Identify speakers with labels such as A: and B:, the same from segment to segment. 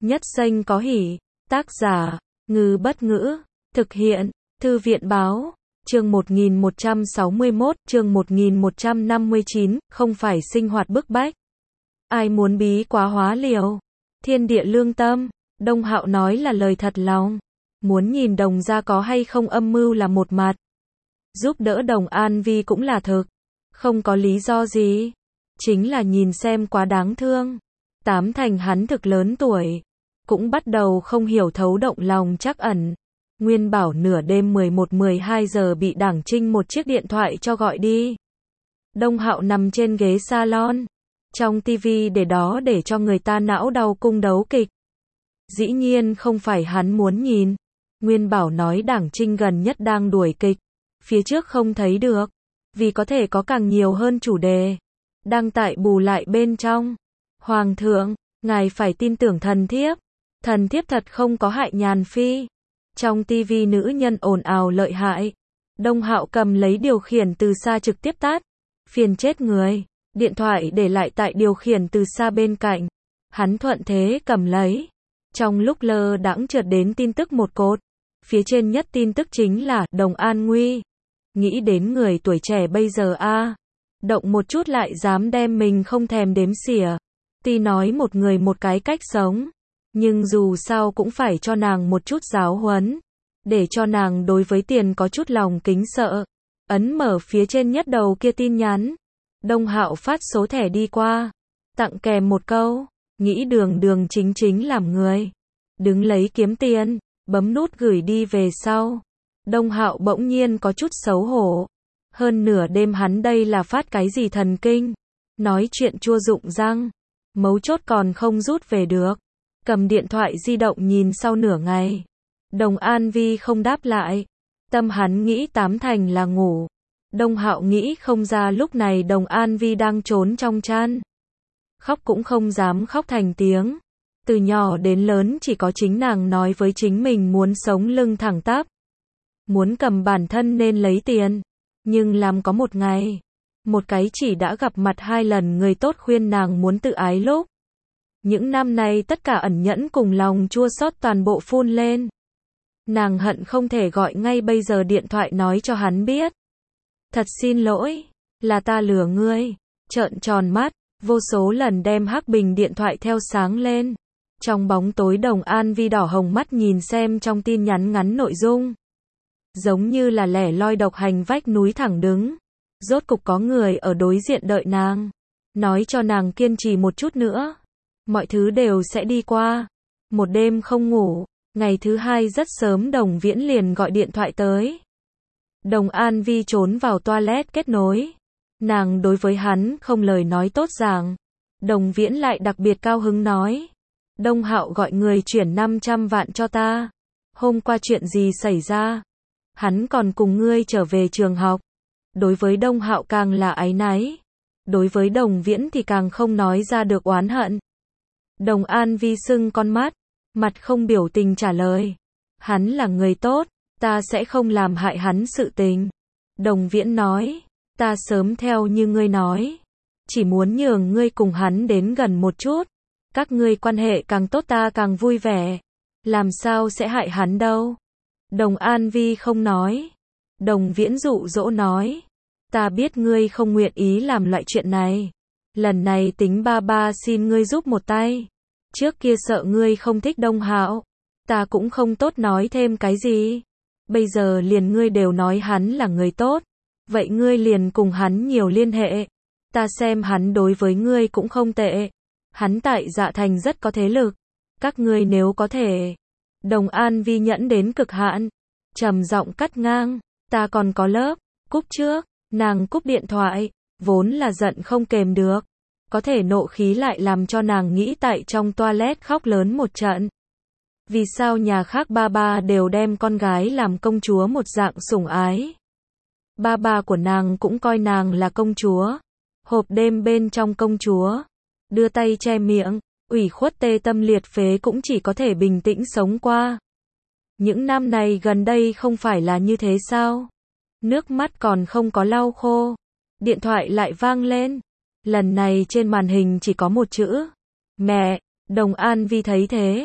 A: Nhất Xanh có hỉ. Tác giả, Ngư Bất Ngữ. Thực hiện, Thư viện Báo. Chương 1161, chương 1159, không phải sinh hoạt bức bách. Ai muốn bí quá hóa liều. Thiên địa lương tâm. Đông Hạo nói là lời thật lòng. Muốn nhìn Đồng gia có hay không âm mưu là một mặt. Giúp đỡ Đồng An Vi cũng là thực. Không có lý do gì. Chính là nhìn xem quá đáng thương. Tám thành hắn thực lớn tuổi. Cũng bắt đầu không hiểu thấu động lòng trắc ẩn. Nguyên bảo nửa đêm 11-12 giờ bị Đảng Trinh một chiếc điện thoại cho gọi đi. Đông Hạo nằm trên ghế salon. Trong tivi để đó để cho người ta não đau cung đấu kịch. Dĩ nhiên không phải hắn muốn nhìn. Nguyên bảo nói Đảng Trinh gần nhất đang đuổi kịch. Phía trước không thấy được. Vì có thể có càng nhiều hơn chủ đề. Đăng tại bù lại bên trong. Hoàng thượng, ngài phải tin tưởng thần thiếp. Thần thiếp thật không có hại Nhàn Phi. Trong tivi nữ nhân ồn ào lợi hại. Đông Hạo cầm lấy điều khiển từ xa trực tiếp tắt. Phiền chết người. Điện thoại để lại tại điều khiển từ xa bên cạnh. Hắn thuận thế cầm lấy. Trong lúc lơ đãng chợt đến tin tức một cột. Phía trên nhất tin tức chính là Đồng An nguy. Nghĩ đến người tuổi trẻ bây giờ động một chút lại dám đem mình không thèm đếm xỉa. Tuy nói một người một cái cách sống. Nhưng dù sao cũng phải cho nàng một chút giáo huấn. Để cho nàng đối với tiền có chút lòng kính sợ. Ấn mở phía trên nhất đầu kia tin nhắn. Đông Hạo phát số thẻ đi qua. Tặng kèm một câu. Nghĩ đường đường chính chính làm người. Đứng lấy kiếm tiền. Bấm nút gửi đi về sau. Đông Hạo bỗng nhiên có chút xấu hổ. Hơn nửa đêm hắn đây là phát cái gì thần kinh. Nói chuyện chua rụng răng. Mấu chốt còn không rút về được. Cầm điện thoại di động nhìn sau nửa ngày. Đồng An Vi không đáp lại. Tâm hắn nghĩ tám thành là ngủ. Đông Hạo nghĩ không ra lúc này Đồng An Vi đang trốn trong chăn. Khóc cũng không dám khóc thành tiếng. Từ nhỏ đến lớn chỉ có chính nàng nói với chính mình muốn sống lưng thẳng tắp. Muốn cầm bản thân nên lấy tiền. Nhưng làm có một ngày. Một cái chỉ đã gặp mặt 2 lần người tốt khuyên nàng muốn tự ái lúc. Những năm nay tất cả ẩn nhẫn cùng lòng chua xót toàn bộ phun lên. Nàng hận không thể gọi ngay bây giờ điện thoại nói cho hắn biết. Thật xin lỗi, là ta lừa ngươi. Trợn tròn mắt, vô số lần đem hắc bình điện thoại theo sáng lên. Trong bóng tối Đồng An Vi đỏ hồng mắt nhìn xem trong tin nhắn ngắn nội dung. Giống như là lẻ loi độc hành vách núi thẳng đứng. Rốt cục có người ở đối diện đợi nàng. Nói cho nàng kiên trì một chút nữa. Mọi thứ đều sẽ đi qua. Một đêm không ngủ. Ngày thứ 2 rất sớm Đồng Viễn liền gọi điện thoại tới. Đồng An Vi trốn vào toilet kết nối. Nàng đối với hắn không lời nói tốt ràng. Đồng Viễn lại đặc biệt cao hứng nói. Đông Hạo gọi người chuyển 500 vạn cho ta. Hôm qua chuyện gì xảy ra? Hắn còn cùng ngươi trở về trường học. Đối với Đông Hạo càng là áy náy. Đối với Đồng Viễn thì càng không nói ra được oán hận. Đồng An Vi sưng con mắt. Mặt không biểu tình trả lời. Hắn là người tốt. Ta sẽ không làm hại hắn sự tình. Đồng Viễn nói. Ta sớm theo như ngươi nói. Chỉ muốn nhường ngươi cùng hắn đến gần một chút. Các ngươi quan hệ càng tốt ta càng vui vẻ. Làm sao sẽ hại hắn đâu. Đồng An Vi không nói. Đồng Viễn dụ dỗ nói. Ta biết ngươi không nguyện ý làm loại chuyện này. Lần này tính ba ba xin ngươi giúp một tay. Trước kia sợ ngươi không thích Đông Hạo. Ta cũng không tốt nói thêm cái gì. Bây giờ liền ngươi đều nói hắn là người tốt. Vậy ngươi liền cùng hắn nhiều liên hệ. Ta xem hắn đối với ngươi cũng không tệ. Hắn tại Dạ Thành rất có thế lực. Các ngươi nếu có thể. Đồng An Vi nhẫn đến cực hạn. Trầm giọng cắt ngang. Ta còn có lớp. Cúp trước. Nàng cúp điện thoại. Vốn là giận không kềm được. Có thể nộ khí lại làm cho nàng nghĩ tại trong toilet khóc lớn một trận. Vì sao nhà khác ba ba đều đem con gái làm công chúa một dạng sủng ái. Ba ba của nàng cũng coi nàng là công chúa. Hộp đêm bên trong công chúa. Đưa tay che miệng. Ủy khuất tê tâm liệt phế cũng chỉ có thể bình tĩnh sống qua. Những năm này gần đây không phải là như thế sao? Nước mắt còn không có lau khô. Điện thoại lại vang lên. Lần này trên màn hình chỉ có một chữ. Mẹ. Đồng An Vi thấy thế.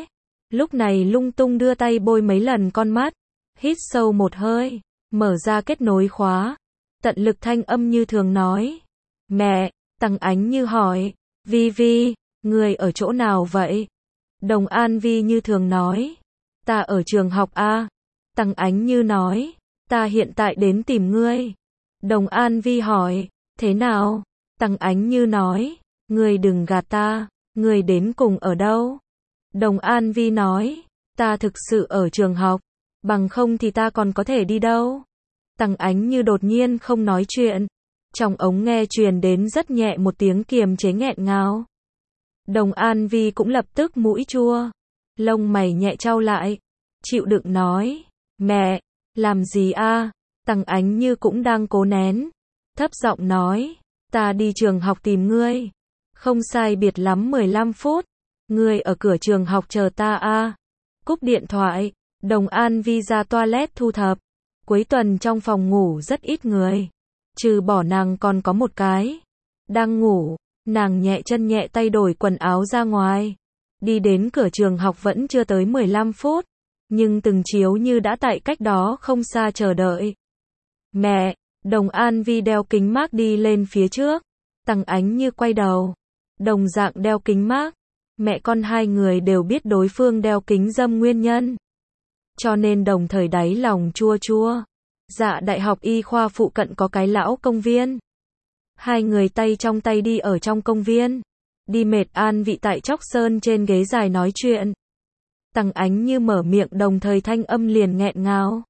A: Lúc này lung tung đưa tay bôi mấy lần con mắt, hít sâu một hơi, mở ra kết nối khóa, tận lực thanh âm như thường nói. Mẹ, Tăng Ánh Như hỏi, Vi Vi, người ở chỗ nào vậy? Đồng An Vi như thường nói, ta ở trường học A. Tăng Ánh Như nói, ta hiện tại đến tìm ngươi. Đồng An Vi hỏi, thế nào? Tăng Ánh Như nói, ngươi đừng gạt ta, ngươi đến cùng ở đâu? Đồng An Vi nói, ta thực sự ở trường học, bằng không thì ta còn có thể đi đâu? Tăng Ánh Như đột nhiên không nói chuyện, trong ống nghe truyền đến rất nhẹ một tiếng kiềm chế nghẹn ngào. Đồng An Vi cũng lập tức mũi chua, lông mày nhẹ chau lại, chịu đựng nói, mẹ, làm gì a? Tăng Ánh Như cũng đang cố nén, thấp giọng nói, ta đi trường học tìm ngươi, không sai biệt lắm 15 phút, ngươi ở cửa trường học chờ ta a. Cúp điện thoại, Đồng An Vi ra toilet thu thập, cuối tuần trong phòng ngủ rất ít người, trừ bỏ nàng còn có một cái, đang ngủ, nàng nhẹ chân nhẹ tay đổi quần áo ra ngoài, đi đến cửa trường học vẫn chưa tới 15 phút, nhưng từng chiếu như đã tại cách đó không xa chờ đợi. Mẹ, Đồng An Vi đeo kính mác đi lên phía trước, Tăng Ánh Như quay đầu, đồng dạng đeo kính mác, mẹ con hai người đều biết đối phương đeo kính râm nguyên nhân, cho nên đồng thời đáy lòng chua chua. Dạ đại học y khoa phụ cận có cái lão công viên. Hai người tay trong tay đi ở trong công viên, đi mệt an vị tại chóc sơn trên ghế dài nói chuyện. Tăng Ánh Như mở miệng đồng thời thanh âm liền nghẹn ngào.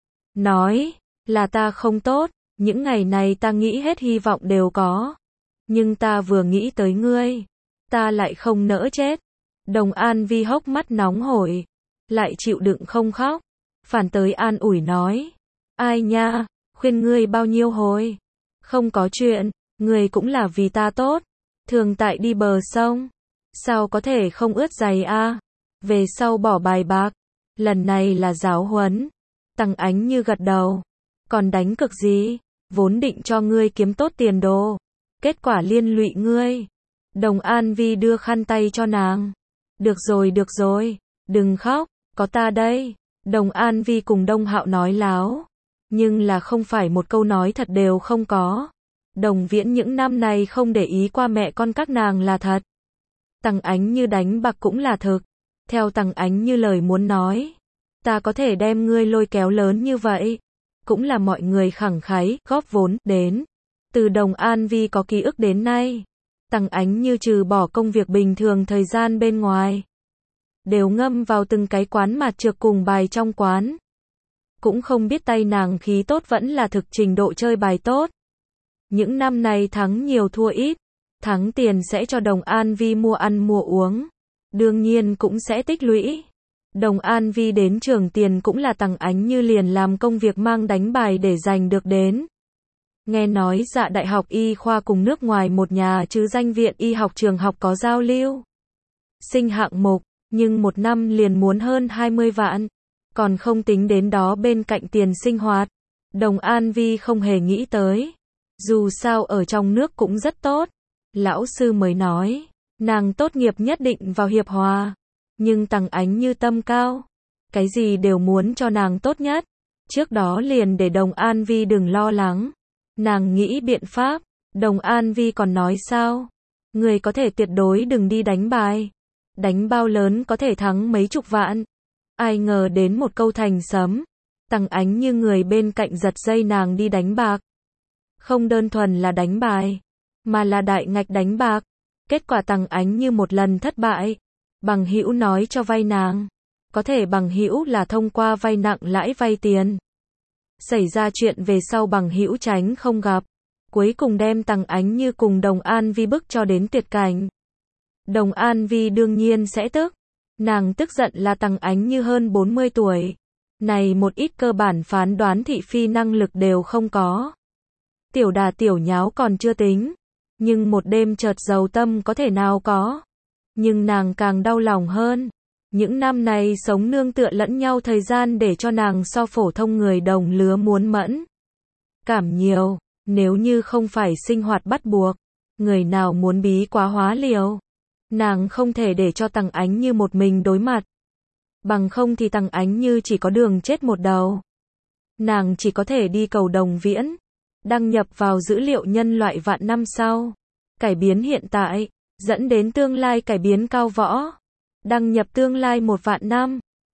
A: Nói, là ta không tốt, những ngày này ta nghĩ hết hy vọng đều có. Nhưng ta vừa nghĩ tới ngươi, ta lại không nỡ chết. Đồng An Vi hốc mắt nóng hổi, lại chịu đựng không khóc, phản tới an ủi nói. Ai nha, khuyên ngươi bao nhiêu hồi. Không có chuyện, ngươi cũng là vì ta tốt. Thường tại đi bờ sông, sao có thể không ướt giày a? Về sau bỏ bài bạc, lần này là giáo huấn. Tăng Ánh Như gật đầu, còn đánh cực gì, vốn định cho ngươi kiếm tốt tiền đồ, kết quả liên lụy ngươi. Đồng An Vi đưa khăn tay cho nàng. Được rồi, đừng khóc, có ta đây. Đồng An Vi cùng Đông Hạo nói láo, nhưng là không phải một câu nói thật đều không có. Đồng Viễn những năm này không để ý qua mẹ con các nàng là thật. Tăng Ánh Như đánh bạc cũng là thực. Theo Tăng Ánh Như lời muốn nói, ta có thể đem ngươi lôi kéo lớn như vậy, cũng là mọi người khẳng khái góp vốn đến. Từ Đồng An Vi có ký ức đến nay, Tăng Ánh Như trừ bỏ công việc bình thường thời gian bên ngoài, đều ngâm vào từng cái quán mạt trược cùng bài trong quán. Cũng không biết tay nàng khí tốt vẫn là thực trình độ chơi bài tốt. Những năm này thắng nhiều thua ít, thắng tiền sẽ cho Đồng An Vi mua ăn mua uống, đương nhiên cũng sẽ tích lũy. Đồng An Vi đến trường tiền cũng là Tăng Ánh Như liền làm công việc mang đánh bài để giành được đến. Nghe nói Dạ đại học y khoa cùng nước ngoài một nhà chứ danh viện y học trường học có giao lưu sinh hạng mục, nhưng một năm liền muốn hơn 20 vạn, còn không tính đến đó bên cạnh tiền sinh hoạt. Đồng An Vi không hề nghĩ tới, dù sao ở trong nước cũng rất tốt. Lão sư mới nói, nàng tốt nghiệp nhất định vào Hiệp Hòa, nhưng Tăng Ánh Như tâm cao, cái gì đều muốn cho nàng tốt nhất. Trước đó liền để Đồng An Vi đừng lo lắng, nàng nghĩ biện pháp. Đồng An Vi còn nói sao, người có thể tuyệt đối đừng đi đánh bài, đánh bao lớn có thể thắng mấy chục vạn. Ai ngờ đến một câu thành sấm, Tăng Ánh Như người bên cạnh giật dây nàng đi đánh bạc. Không đơn thuần là đánh bài, mà là đại ngạch đánh bạc. Kết quả Tăng Ánh Như một lần thất bại, bằng hữu nói cho vay nàng, có thể bằng hữu là thông qua vay nặng lãi vay tiền. Xảy ra chuyện về sau bằng hữu tránh không gặp, cuối cùng đem Tăng Ánh Như cùng Đồng An Vi bức cho đến tuyệt cảnh. Đồng An Vi đương nhiên sẽ tức. Nàng tức giận là Tăng Ánh Như hơn 40 tuổi. Này một ít cơ bản phán đoán thị phi năng lực đều không có. Tiểu đà tiểu nháo còn chưa tính, nhưng một đêm chợt giàu tâm có thể nào có. Nhưng nàng càng đau lòng hơn. Những năm này sống nương tựa lẫn nhau thời gian để cho nàng so phổ thông người đồng lứa muốn mẫn cảm nhiều. Nếu như không phải sinh hoạt bắt buộc, người nào muốn bí quá hóa liều, nàng không thể để cho Tăng Ánh Như một mình đối mặt. Bằng không thì Tằng Ánh Như chỉ có đường chết một đầu. Nàng chỉ có thể đi cầu Đồng Viễn. Đăng nhập vào dữ liệu nhân loại vạn năm sau. Cải biến hiện tại, dẫn đến tương lai cải biến cao võ. Đăng nhập tương lai 1 vạn năm.